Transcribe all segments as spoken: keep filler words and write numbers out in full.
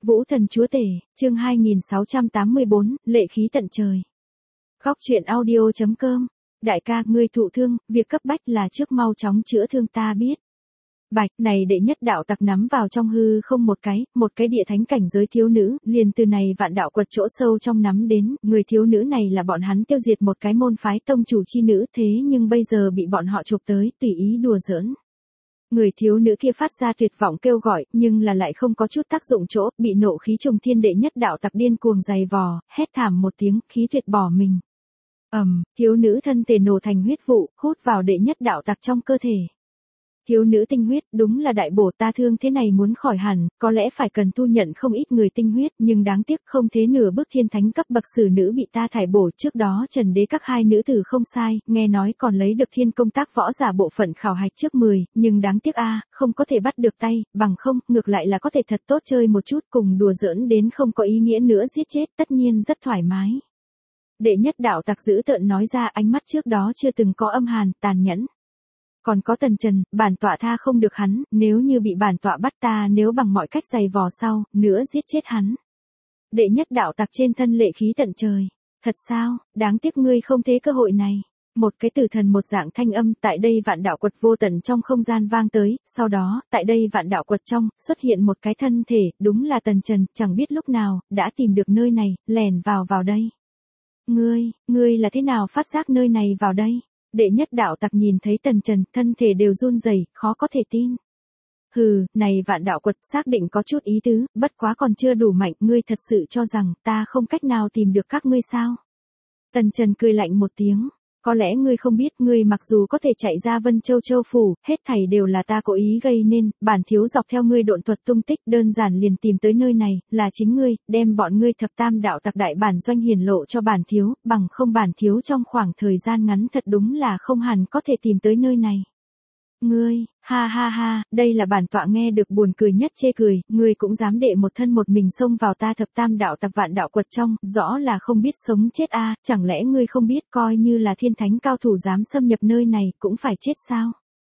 Vũ thần chúa tể, chương hai nghìn sáu trăm tám mươi bốn, lệ khí tận trời. Góc truyện audio chấm com. Đại ca, ngươi thụ thương, việc cấp bách là trước mau chóng chữa thương ta biết. Bạch, này đệ nhất đạo tặc nắm vào trong hư không một cái, một cái địa thánh cảnh giới thiếu nữ, liền từ này vạn đạo quật chỗ sâu trong nắm đến, người thiếu nữ này là bọn hắn tiêu diệt một cái môn phái tông chủ chi nữ, thế nhưng bây giờ bị bọn họ chụp tới, tùy ý đùa giỡn. Người thiếu nữ kia phát ra tuyệt vọng kêu gọi, nhưng là lại không có chút tác dụng chỗ, bị nộ khí trùng thiên đệ nhất đạo tặc điên cuồng giày vò, hét thảm một tiếng, khí tuyệt bỏ mình. Ầm, um, thiếu nữ thân thể nổ thành huyết vụ, hút vào đệ nhất đạo tặc trong cơ thể. Thiếu nữ tinh huyết, đúng là đại bổ, ta thương thế này muốn khỏi hẳn, có lẽ phải cần tu nhận không ít người tinh huyết, nhưng đáng tiếc không thế nửa bước thiên thánh cấp bậc sử nữ bị ta thải bổ. Trước đó Trần Đế các hai nữ tử không sai, nghe nói còn lấy được thiên công tác võ giả bộ phận khảo hạch trước mười, nhưng đáng tiếc a, không có thể bắt được tay, bằng không, ngược lại là có thể thật tốt chơi một chút, cùng đùa giỡn đến không có ý nghĩa nữa giết chết, tất nhiên rất thoải mái. Đệ nhất đạo tặc dữ tợn nói ra, ánh mắt trước đó chưa từng có âm hàn, tàn nhẫn. Còn có Tần Trần, bản tọa tha không được hắn, nếu như bị bản tọa bắt ta nếu bằng mọi cách giày vò sau, nữa giết chết hắn. Đệ nhất đạo tặc trên thân lệ khí tận trời. Thật sao, đáng tiếc ngươi không thế cơ hội này. Một cái tử thần một dạng thanh âm tại đây vạn đạo quật vô tận trong không gian vang tới, sau đó, tại đây vạn đạo quật trong, xuất hiện một cái thân thể, đúng là Tần Trần, chẳng biết lúc nào, đã tìm được nơi này, lèn vào vào đây. Ngươi, ngươi là thế nào phát giác nơi này vào đây? Đệ nhất đạo tặc nhìn thấy Tần Trần, thân thể đều run rẩy, khó có thể tin. Hừ, này vạn đạo quật xác định có chút ý tứ, bất quá còn chưa đủ mạnh, ngươi thật sự cho rằng ta không cách nào tìm được các ngươi sao? Tần Trần cười lạnh một tiếng, có lẽ ngươi không biết, ngươi mặc dù có thể chạy ra Vân Châu Châu phủ, hết thảy đều là ta cố ý gây nên, bản thiếu dọc theo ngươi độn thuật tung tích, đơn giản liền tìm tới nơi này, là chính ngươi, đem bọn ngươi thập tam đạo tặc đại bản doanh hiển lộ cho bản thiếu, bằng không bản thiếu trong khoảng thời gian ngắn thật đúng là không hẳn có thể tìm tới nơi này. Ngươi, ha ha ha, đây là bản tọa nghe được buồn cười nhất chê cười, ngươi cũng dám đệ một thân một mình xông vào ta thập tam đạo tặc vạn đạo quật trong, rõ là không biết sống chết a, à, chẳng lẽ ngươi không biết coi như là thiên thánh cao thủ dám xâm nhập nơi này cũng phải chết sao?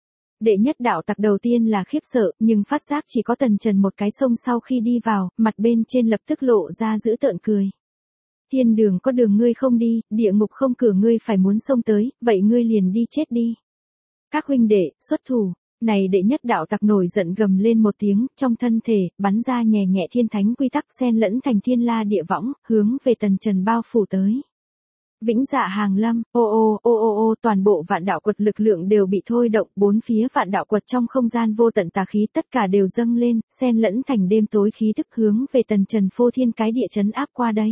Đệ nhất đạo tặc đầu tiên là khiếp sợ, nhưng phát giác chỉ có Tần Trần một cái xông sau khi đi vào, mặt bên trên lập tức lộ ra dữ tợn cười. Thiên đường có đường ngươi không đi, địa ngục không cửa ngươi phải muốn xông tới, vậy ngươi liền đi chết đi. Các huynh đệ, xuất thủ, này đệ nhất đạo tặc nổi giận gầm lên một tiếng, trong thân thể, bắn ra nhẹ nhẹ thiên thánh quy tắc xen lẫn thành thiên la địa võng, hướng về Tần Trần bao phủ tới. Vĩnh dạ hàng lâm, ô ô ô ô ô toàn bộ vạn đạo quật lực lượng đều bị thôi động, bốn phía vạn đạo quật trong không gian vô tận tà khí tất cả đều dâng lên, xen lẫn thành đêm tối khí tức hướng về Tần Trần phô thiên cái địa chấn áp qua đây.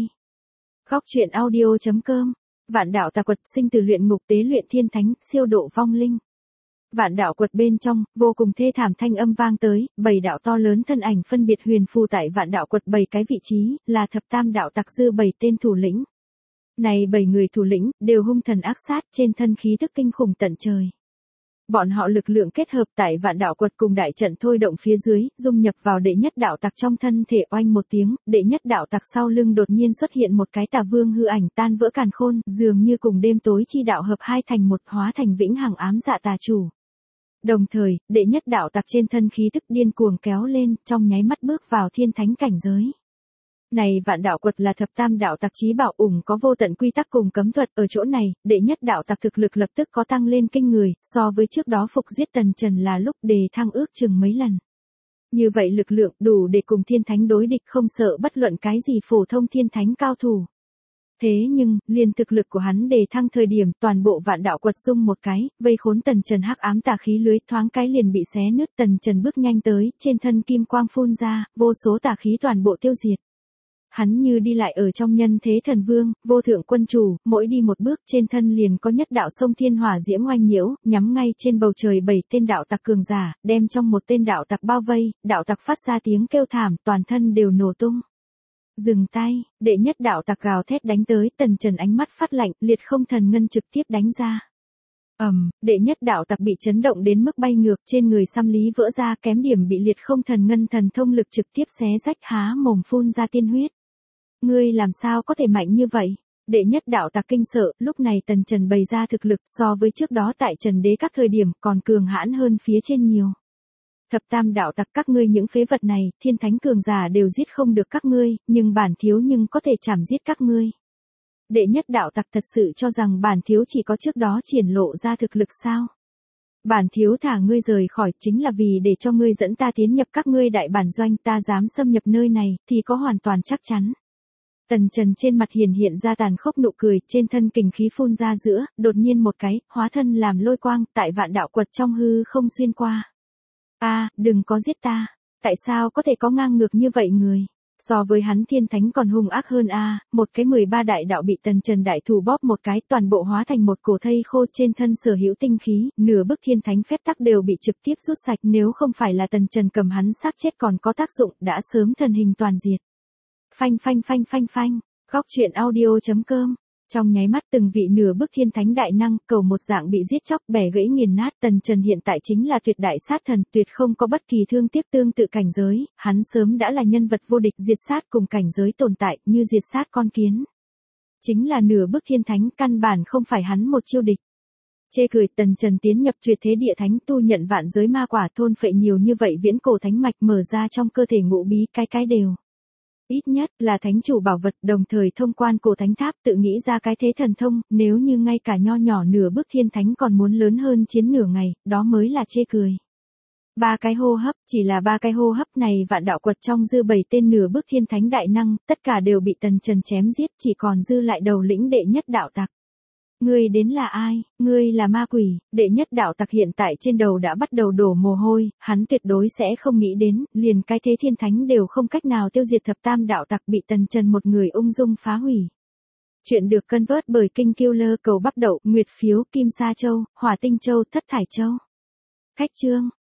Góc truyện audio chấm com. Vạn đạo tà quật sinh từ luyện ngục tế luyện thiên thánh, siêu độ vong linh. Vạn đạo quật bên trong, vô cùng thê thảm thanh âm vang tới, bảy đạo to lớn thân ảnh phân biệt huyền phù tại vạn đạo quật bảy cái vị trí, là thập tam đạo tặc dư bảy tên thủ lĩnh. Này bảy người thủ lĩnh, đều hung thần ác sát, trên thân khí tức kinh khủng tận trời. Bọn họ lực lượng kết hợp tại vạn đạo quật cùng đại trận thôi động phía dưới, dung nhập vào đệ nhất đạo tặc trong thân thể, oanh một tiếng, đệ nhất đạo tặc sau lưng đột nhiên xuất hiện một cái tà vương hư ảnh tan vỡ càn khôn, dường như cùng đêm tối chi đạo hợp hai thành một, hóa thành vĩnh hằng ám dạ tà chủ. Đồng thời, đệ nhất đạo tặc trên thân khí tức điên cuồng kéo lên, trong nháy mắt bước vào thiên thánh cảnh giới. Này vạn đạo quật là thập tam đạo tặc chí bảo ủng có vô tận quy tắc cùng cấm thuật, ở chỗ này, đệ nhất đạo tặc thực lực lập tức có tăng lên kinh người, so với trước đó phục giết Tần Trần là lúc đề thăng ước chừng mấy lần. Như vậy lực lượng đủ để cùng thiên thánh đối địch, không sợ bất luận cái gì phổ thông thiên thánh cao thủ. Thế nhưng, liền thực lực của hắn đề thăng thời điểm, toàn bộ vạn đạo quật rung một cái, vây khốn Tần Trần hắc ám tà khí lưới, thoáng cái liền bị xé nứt. Tần Trần bước nhanh tới, trên thân kim quang phun ra, vô số tà khí toàn bộ tiêu diệt. Hắn như đi lại ở trong nhân thế thần vương, vô thượng quân chủ, mỗi đi một bước trên thân liền có nhất đạo sông thiên hỏa diễm oanh nhiễu, nhắm ngay trên bầu trời bảy tên đạo tặc cường giả, đem trong một tên đạo tặc bao vây, đạo tặc phát ra tiếng kêu thảm, toàn thân đều nổ tung. Dừng tay, đệ nhất đạo tặc gào thét đánh tới, Tần Trần ánh mắt phát lạnh, liệt không thần ngân trực tiếp đánh ra. Ầm, um, đệ nhất đạo tặc bị chấn động đến mức bay ngược, trên người xăm lý vỡ ra, kém điểm bị liệt không thần ngân thần thông lực trực tiếp xé rách, há mồm phun ra tiên huyết. Ngươi làm sao có thể mạnh như vậy? Đệ nhất đạo tặc kinh sợ, lúc này Tần Trần bày ra thực lực so với trước đó tại Trần Đế các thời điểm còn cường hãn hơn phía trên nhiều. Thập tam đạo tặc các ngươi những phế vật này, thiên thánh cường giả đều giết không được các ngươi, nhưng bản thiếu nhưng có thể chảm giết các ngươi. Đệ nhất đạo tặc thật sự cho rằng bản thiếu chỉ có trước đó triển lộ ra thực lực sao? Bản thiếu thả ngươi rời khỏi chính là vì để cho ngươi dẫn ta tiến nhập các ngươi đại bản doanh, ta dám xâm nhập nơi này, thì có hoàn toàn chắc chắn. Tần Trần trên mặt hiển hiện ra tàn khốc nụ cười, trên thân kình khí phun ra giữa, đột nhiên một cái, hóa thân làm lôi quang, tại vạn đạo quật trong hư không xuyên qua. A, đừng có giết ta, tại sao có thể có ngang ngược như vậy người? So với hắn thiên thánh còn hung ác hơn a, một cái mười ba đại đạo bị Tần Trần đại thủ bóp một cái, toàn bộ hóa thành một cổ thây khô, trên thân sở hữu tinh khí, nửa bức thiên thánh phép tắc đều bị trực tiếp rút sạch, nếu không phải là Tần Trần cầm hắn xác chết còn có tác dụng, đã sớm thần hình toàn diệt. Phanh phanh phanh phanh phanh, góc truyện audio chấm com. Trong nháy mắt từng vị nửa bức thiên thánh đại năng, cầu một dạng bị giết chóc bẻ gãy nghiền nát. Tần Trần hiện tại chính là tuyệt đại sát thần, tuyệt không có bất kỳ thương tiếc tương tự cảnh giới, hắn sớm đã là nhân vật vô địch, diệt sát cùng cảnh giới tồn tại, như diệt sát con kiến. Chính là nửa bức thiên thánh, căn bản không phải hắn một chiêu địch. Chê cười, Tần Trần tiến nhập tuyệt thế địa thánh, tu nhận vạn giới ma quả, thôn phệ nhiều như vậy viễn cổ thánh mạch, mở ra trong cơ thể ngũ bí, cái cái đều. Ít nhất là thánh chủ bảo vật, đồng thời thông quan cổ thánh tháp, tự nghĩ ra cái thế thần thông, nếu như ngay cả nho nhỏ nửa bức thiên thánh còn muốn lớn hơn chiến nửa ngày, đó mới là chê cười. Ba cái hô hấp, chỉ là ba cái hô hấp này vạn đạo quật trong dư bảy tên nửa bức thiên thánh đại năng, tất cả đều bị Tần Trần chém giết, chỉ còn dư lại đầu lĩnh đệ nhất đạo tặc. Ngươi đến là ai? Ngươi là ma quỷ. Đệ nhất đạo tặc hiện tại trên đầu đã bắt đầu đổ mồ hôi, hắn tuyệt đối sẽ không nghĩ đến, liền cái thế thiên thánh đều không cách nào tiêu diệt thập tam đạo tặc, bị Tần Trần một người ung dung phá hủy. Chuyện được cân vớt bởi Kinh Killer, cầu bắp đậu, nguyệt phiếu, kim sa châu, hỏa tinh châu, thất thải châu. Khách chương.